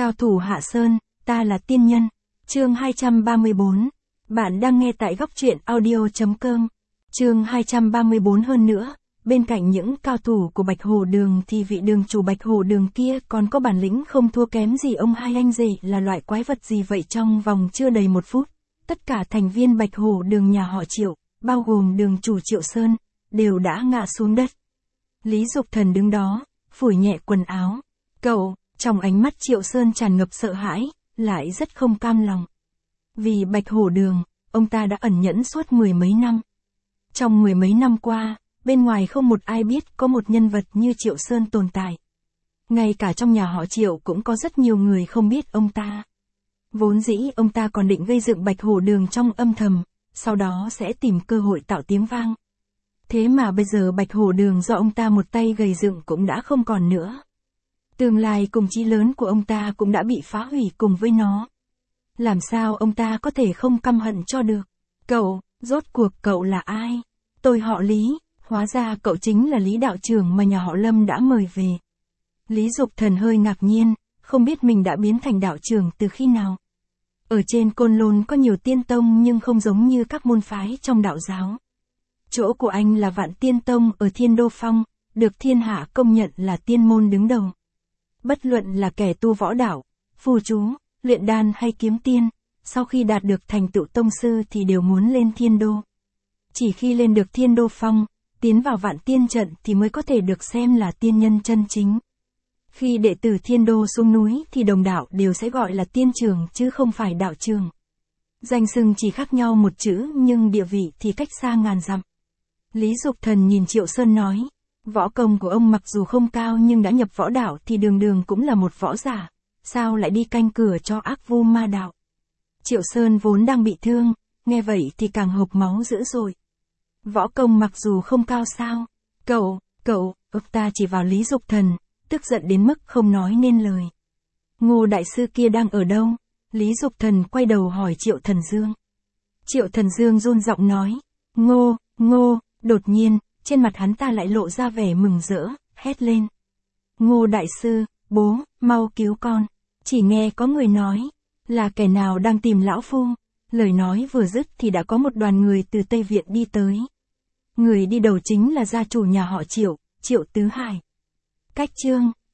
Cao thủ Hạ Sơn, ta là tiên nhân. Chương 234. Bạn đang nghe tại góc truyện audio.com. Chương 234. Hơn nữa, bên cạnh những cao thủ của Bạch Hổ Đường thì vị đường chủ Bạch Hổ Đường kia còn có bản lĩnh không thua kém gì ông hai anh rể là loại quái vật gì vậy. Trong vòng chưa đầy 1 phút, tất cả thành viên Bạch Hổ Đường nhà họ Triệu, bao gồm đường chủ Triệu Sơn, đều đã ngã xuống đất. Lý Dục Thần đứng đó, phủi nhẹ quần áo. Cậu, trong ánh mắt Triệu Sơn tràn ngập sợ hãi, lại rất không cam lòng. Vì Bạch Hổ Đường, ông ta đã ẩn nhẫn suốt 10 mấy năm. Trong 10 mấy năm qua, bên ngoài không một ai biết có một nhân vật như Triệu Sơn tồn tại. Ngay cả trong nhà họ Triệu cũng có rất nhiều người không biết ông ta. Vốn dĩ ông ta còn định gây dựng Bạch Hổ Đường trong âm thầm, sau đó sẽ tìm cơ hội tạo tiếng vang. Thế mà bây giờ Bạch Hổ Đường do ông ta một tay gây dựng cũng đã không còn nữa. Tương lai cùng chí lớn của ông ta cũng đã bị phá hủy cùng với nó. Làm sao ông ta có thể không căm hận cho được? Cậu, rốt cuộc cậu là ai? Tôi họ Lý, hóa ra cậu chính là Lý đạo trưởng mà nhà họ Lâm đã mời về. Lý Dục Thần hơi ngạc nhiên, không biết mình đã biến thành đạo trưởng từ khi nào. Ở trên Côn Lôn có nhiều tiên tông nhưng không giống như các môn phái trong đạo giáo. Chỗ của anh là Vạn Tiên Tông ở Thiên Đô Phong, được thiên hạ công nhận là tiên môn đứng đầu. Bất luận là kẻ tu võ đạo, phù chú, luyện đan hay kiếm tiên, sau khi đạt được thành tựu tông sư thì đều muốn lên Thiên Đô. Chỉ khi lên được Thiên Đô Phong, tiến vào Vạn Tiên Trận thì mới có thể được xem là tiên nhân chân chính. Khi đệ tử Thiên Đô xuống núi thì đồng đạo đều sẽ gọi là tiên trưởng chứ không phải đạo trưởng. Danh xưng chỉ khác nhau một chữ nhưng địa vị thì cách xa ngàn dặm. Lý Dục Thần nhìn Triệu Sơn nói, võ công của ông mặc dù không cao nhưng đã nhập võ đạo thì đường đường cũng là một võ giả, sao lại đi canh cửa cho ác vu ma đạo. Triệu Sơn vốn đang bị thương, nghe vậy thì càng hộc máu dữ dội. Võ công mặc dù không cao sao? Cậu, ông ta chỉ vào Lý Dục Thần, tức giận đến mức không nói nên lời. Ngô đại sư kia đang ở đâu? Lý Dục Thần quay đầu hỏi Triệu Thần Dương. Triệu Thần Dương run giọng nói, Ngô, đột nhiên, trên mặt hắn ta lại lộ ra vẻ mừng rỡ, hét lên. Ngô đại sư, bố, mau cứu con. Chỉ nghe có người nói, là kẻ nào đang tìm lão phu. Lời nói vừa dứt thì đã có một đoàn người từ Tây Viện đi tới. Người đi đầu chính là gia chủ nhà họ Triệu, Triệu Tứ Hải. Cách chương